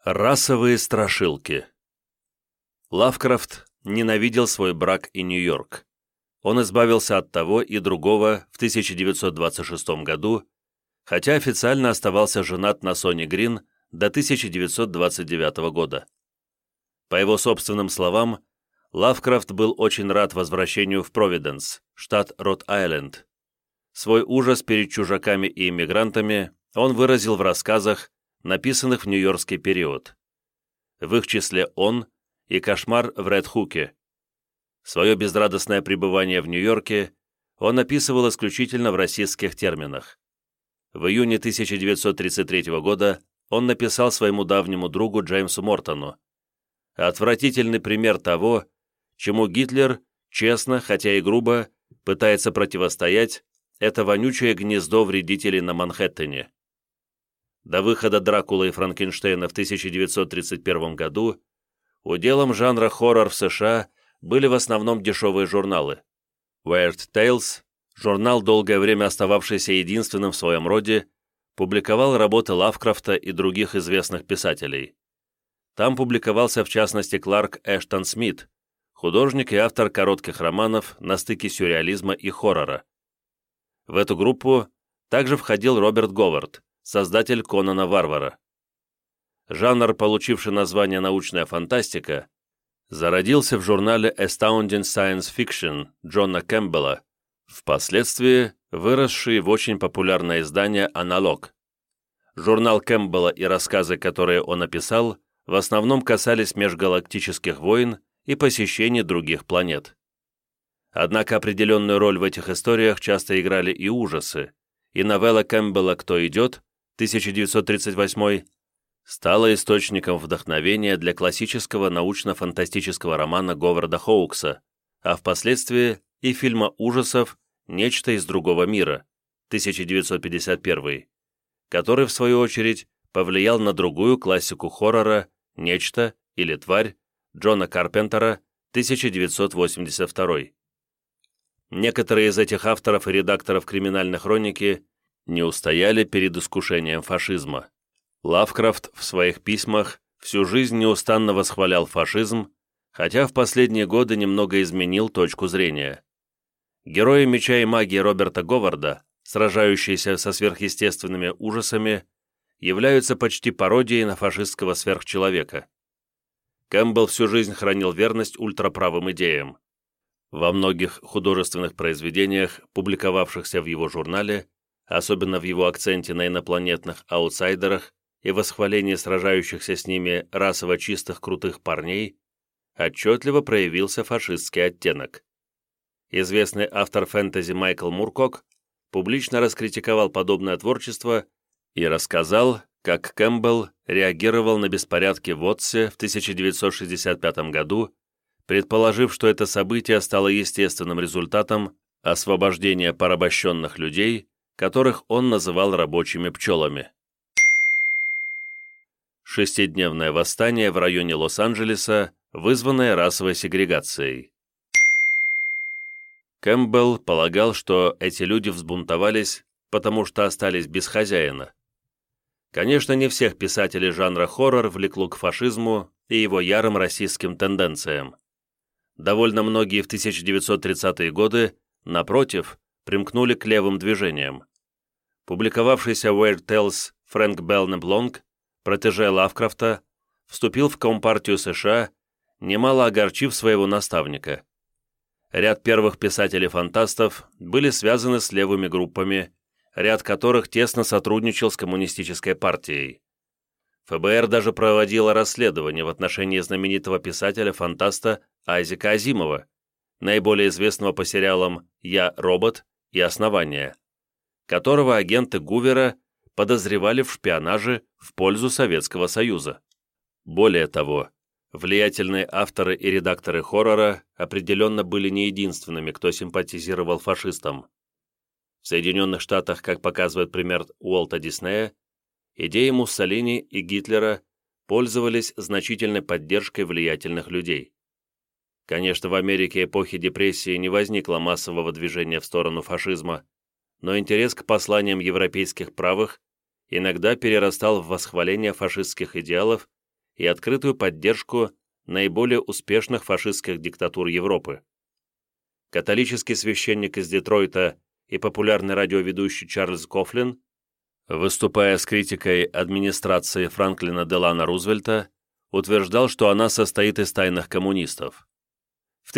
Расовые страшилки. Лавкрафт ненавидел свой брак и Нью-Йорк. Он избавился от того и другого в 1926 году, хотя официально оставался женат на Сони Грин до 1929 года. По его собственным словам, Лавкрафт был очень рад возвращению в Провиденс, штат Род-Айленд. Свой ужас перед чужаками и иммигрантами он выразил в рассказах, написанных в нью-йоркский период. В их числе «Он» и «Кошмар в Ред-Хуке». Свое безрадостное пребывание в Нью-Йорке он описывал исключительно в расистских терминах. В июне 1933 года он написал своему давнему другу Джеймсу Мортону: «Отвратительный пример того, чему Гитлер, честно, хотя и грубо, пытается противостоять, это вонючее гнездо вредителей на Манхэттене». До выхода «Дракулы и Франкенштейна» в 1931 году уделом жанра хоррор в США были в основном дешевые журналы. Weird Tales, журнал, долгое время остававшийся единственным в своем роде, публиковал работы Лавкрафта и других известных писателей. Там публиковался в частности Кларк Эштон Смит, художник и автор коротких романов на стыке сюрреализма и хоррора. В эту группу также входил Роберт Говард, создатель Конана Варвара. Жанр, получивший название «научная фантастика», зародился в журнале Astounding Science Fiction Джона Кэмпбелла, впоследствии выросший в очень популярное издание «Аналог». Журнал Кэмпбелла и рассказы, которые он написал, в основном касались межгалактических войн и посещений других планет. Однако определенную роль в этих историях часто играли и ужасы, и новелла Кэмпбелла «Кто идет» 1938 стала источником вдохновения для классического научно-фантастического романа Говарда Хоукса, а впоследствии и фильма ужасов «Нечто из другого мира» 1951, который, в свою очередь, повлиял на другую классику хоррора «Нечто» или «Тварь» Джона Карпентера 1982. Некоторые из этих авторов и редакторов «Криминальной хроники» не устояли перед искушением фашизма. Лавкрафт в своих письмах всю жизнь неустанно восхвалял фашизм, хотя в последние годы немного изменил точку зрения. Герои «Меча и магии» Роберта Говарда, сражающиеся со сверхъестественными ужасами, являются почти пародией на фашистского сверхчеловека. Кэмпбелл всю жизнь хранил верность ультраправым идеям. Во многих художественных произведениях, публиковавшихся в его журнале, особенно в его акценте на инопланетных аутсайдерах и восхвалении сражающихся с ними расово чистых крутых парней, отчетливо проявился фашистский оттенок. Известный автор фэнтези Майкл Муркок публично раскритиковал подобное творчество и рассказал, как Кэмпбелл реагировал на беспорядки в Отсе в 1965 году, предположив, что это событие стало естественным результатом освобождения порабощенных людей, которых он называл рабочими пчелами. Шестидневное восстание в районе Лос-Анджелеса, вызванное расовой сегрегацией. Кэмпбелл полагал, что эти люди взбунтовались, потому что остались без хозяина. Конечно, не всех писателей жанра хоррор влекло к фашизму и его ярым расистским тенденциям. Довольно многие в 1930-е годы, напротив, примкнули к левым движениям. Публиковавшийся Weird Tales Фрэнк Белкнап-Лонг, протеже Лавкрафта, вступил в Компартию США, немало огорчив своего наставника. Ряд первых писателей-фантастов были связаны с левыми группами, ряд которых тесно сотрудничал с коммунистической партией. ФБР даже проводило расследование в отношении знаменитого писателя-фантаста Айзека Азимова, наиболее известного по сериалам «Я, робот» и «Основание», которого агенты Гувера подозревали в шпионаже в пользу Советского Союза. Более того, влиятельные авторы и редакторы хоррора определенно были не единственными, кто симпатизировал фашистам. В Соединенных Штатах, как показывает пример Уолта Диснея, идеи Муссолини и Гитлера пользовались значительной поддержкой влиятельных людей. Конечно, в Америке эпохи депрессии не возникло массового движения в сторону фашизма, но интерес к посланиям европейских правых иногда перерастал в восхваление фашистских идеалов и открытую поддержку наиболее успешных фашистских диктатур Европы. Католический священник из Детройта и популярный радиоведущий Чарльз Кофлин, выступая с критикой администрации Франклина Делано Рузвельта, утверждал, что она состоит из тайных коммунистов. В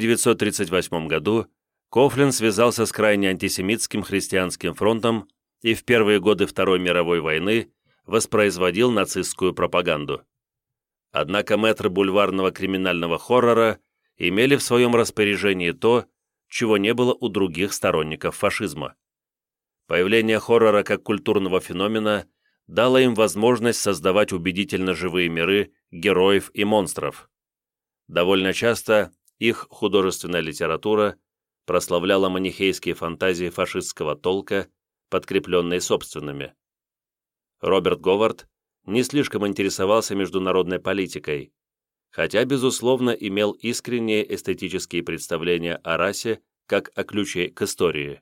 1938 году Кофлин связался с крайне антисемитским христианским фронтом и в первые годы Второй мировой войны воспроизводил нацистскую пропаганду. Однако мэтры бульварного криминального хоррора имели в своем распоряжении то, чего не было у других сторонников фашизма. Появление хоррора как культурного феномена дало им возможность создавать убедительно живые миры героев и монстров. Довольно часто их художественная литература прославляла манихейские фантазии фашистского толка, подкрепленные собственными. Роберт Говард не слишком интересовался международной политикой, хотя, безусловно, имел искренние эстетические представления о расе как о ключе к истории.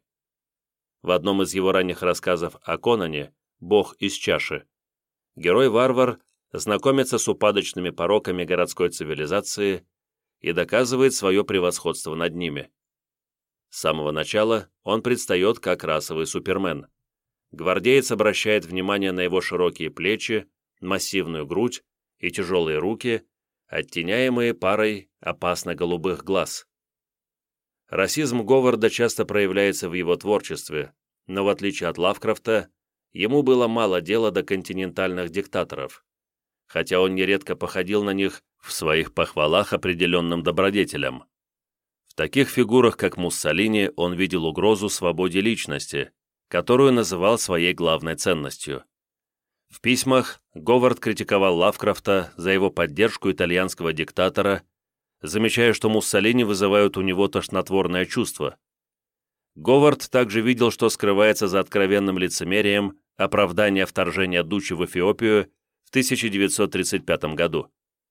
В одном из его ранних рассказов о Конане «Бог из чаши» герой-варвар знакомится с упадочными пороками городской цивилизации и доказывает свое превосходство над ними. С самого начала он предстает как расовый супермен. Гвардеец обращает внимание на его широкие плечи, массивную грудь и тяжелые руки, оттеняемые парой опасно-голубых глаз. Расизм Говарда часто проявляется в его творчестве, но в отличие от Лавкрафта, ему было мало дела до континентальных диктаторов, хотя он нередко походил на них в своих похвалах определенным добродетелям. В таких фигурах, как Муссолини, он видел угрозу свободе личности, которую называл своей главной ценностью. В письмах Говард критиковал Лавкрафта за его поддержку итальянского диктатора, замечая, что Муссолини вызывают у него тошнотворное чувство. Говард также видел, что скрывается за откровенным лицемерием оправдание вторжения Дуччи в Эфиопию в 1935 году.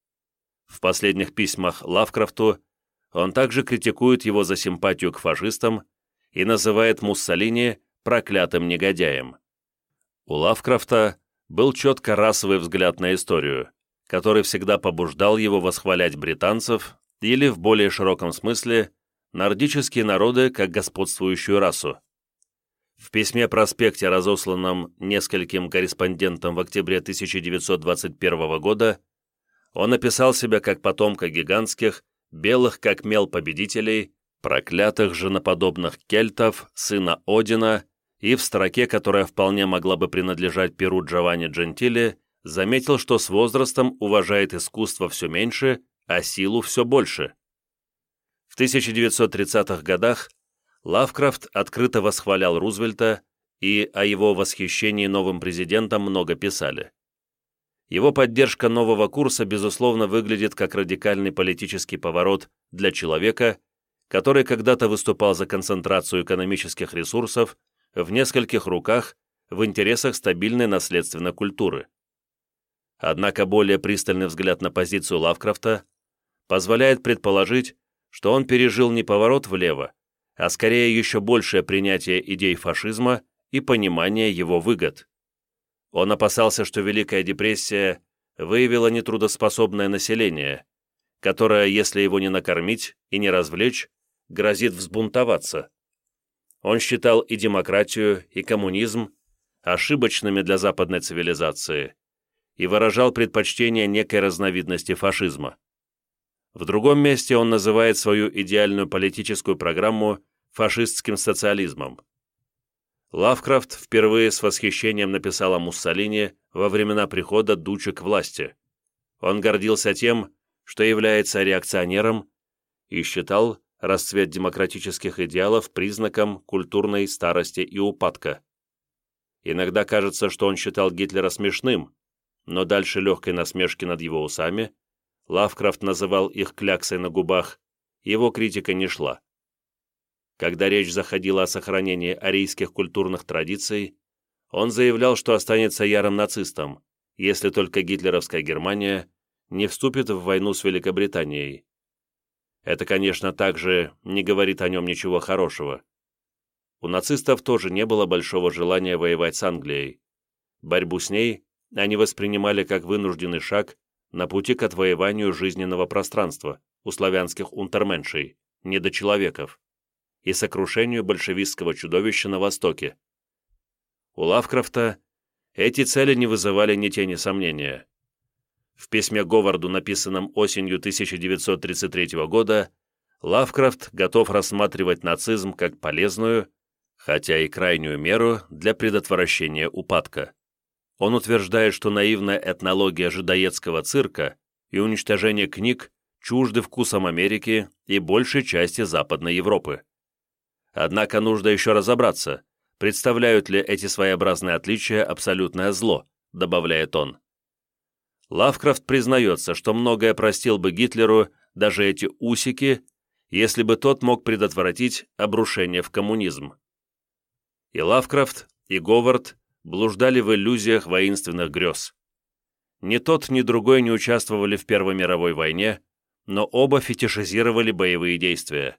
В последних письмах Лавкрафту он также критикует его за симпатию к фашистам и называет Муссолини проклятым негодяем. У Лавкрафта был четко расовый взгляд на историю, который всегда побуждал его восхвалять британцев или, в более широком смысле, нордические народы как господствующую расу. В письме-проспекте, разосланном нескольким корреспондентам в октябре 1921 года, он описал себя как потомка гигантских, белых как мел победителей, проклятых женоподобных кельтов, сына Одина, и в строке, которая вполне могла бы принадлежать перу Джованни Джентиле, заметил, что с возрастом уважает искусство все меньше, а силу все больше. В 1930-х годах Лавкрафт открыто восхвалял Рузвельта, и о его восхищении новым президентом много писали. Его поддержка нового курса, безусловно, выглядит как радикальный политический поворот для человека, который когда-то выступал за концентрацию экономических ресурсов в нескольких руках в интересах стабильной наследственной культуры. Однако более пристальный взгляд на позицию Лавкрафта позволяет предположить, что он пережил не поворот влево, а скорее еще большее принятие идей фашизма и понимание его выгод. Он опасался, что Великая депрессия выявила нетрудоспособное население, которое, если его не накормить и не развлечь, грозит взбунтоваться. Он считал и демократию, и коммунизм ошибочными для западной цивилизации и выражал предпочтение некой разновидности фашизма. В другом месте он называет свою идеальную политическую программу фашистским социализмом. Лавкрафт впервые с восхищением написал о Муссолини во времена прихода Дуччи к власти. Он гордился тем, что является реакционером, и считал расцвет демократических идеалов признаком культурной старости и упадка. Иногда кажется, что он считал Гитлера смешным, но дальше легкой насмешки над его усами, Лавкрафт называл их кляксой на губах, его критика не шла. Когда речь заходила о сохранении арийских культурных традиций, он заявлял, что останется ярым нацистом, если только гитлеровская Германия не вступит в войну с Великобританией. Это, конечно, также не говорит о нем ничего хорошего. У нацистов тоже не было большого желания воевать с Англией. Борьбу с ней они воспринимали как вынужденный шаг на пути к отвоеванию жизненного пространства у славянских унтерменшей, недочеловеков, и сокрушению большевистского чудовища на Востоке. У Лавкрафта эти цели не вызывали ни тени сомнения. В письме Говарду, написанном осенью 1933 года, Лавкрафт готов рассматривать нацизм как полезную, хотя и крайнюю меру для предотвращения упадка. Он утверждает, что наивная этнология жидоедского цирка и уничтожение книг чужды вкусам Америки и большей части Западной Европы. Однако нужно еще разобраться, представляют ли эти своеобразные отличия абсолютное зло, добавляет он. Лавкрафт признается, что многое простил бы Гитлеру даже эти усики, если бы тот мог предотвратить обрушение в коммунизм. И Лавкрафт, и Говард блуждали в иллюзиях воинственных грез. Ни тот, ни другой не участвовали в Первой мировой войне, но оба фетишизировали боевые действия.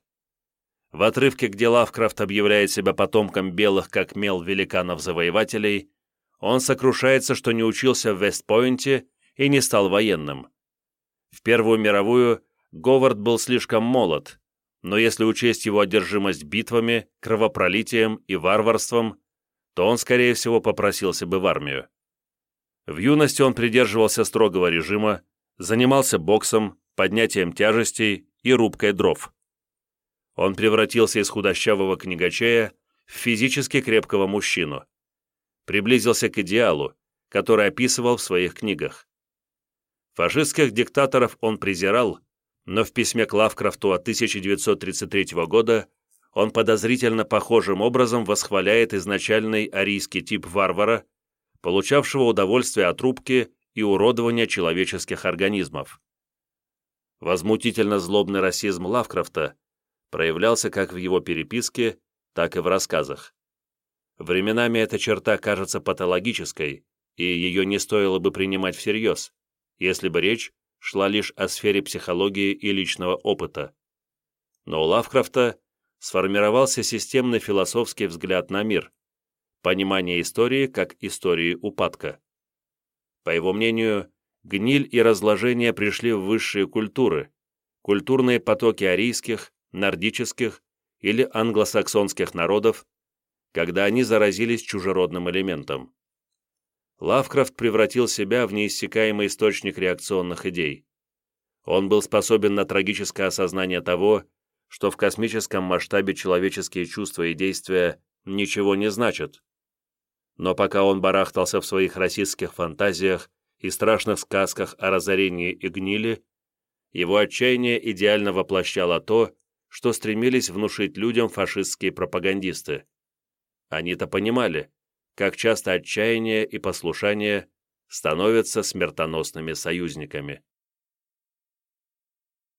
В отрывке, где Лавкрафт объявляет себя потомком белых как мел великанов-завоевателей, он сокрушается, что не учился в Вест-Пойнте и не стал военным. В Первую мировую Говард был слишком молод, но если учесть его одержимость битвами, кровопролитием и варварством, то он, скорее всего, попросился бы в армию. В юности он придерживался строгого режима, занимался боксом, поднятием тяжестей и рубкой дров. Он превратился из худощавого книгачея в физически крепкого мужчину. Приблизился к идеалу, который описывал в своих книгах. Фашистских диктаторов он презирал, но в письме к Лавкрафту от 1933 года он подозрительно похожим образом восхваляет изначальный арийский тип варвара, получавшего удовольствие от рубки и уродования человеческих организмов. Возмутительно злобный расизм Лавкрафта проявлялся как в его переписке, так и в рассказах. Временами эта черта кажется патологической, и ее не стоило бы принимать всерьез, если бы речь шла лишь о сфере психологии и личного опыта. Но у Лавкрафта сформировался системный философский взгляд на мир, понимание истории как истории упадка. По его мнению, гниль и разложение пришли в высшие культуры, культурные потоки арийских, нордических или англосаксонских народов, когда они заразились чужеродным элементом. Лавкрафт превратил себя в неиссякаемый источник реакционных идей. Он был способен на трагическое осознание того, что в космическом масштабе человеческие чувства и действия ничего не значат. Но пока он барахтался в своих расистских фантазиях и страшных сказках о разорении и гнили, его отчаяние идеально воплощало то, что стремились внушить людям фашистские пропагандисты. Они-то понимали, как часто отчаяние и послушание становятся смертоносными союзниками.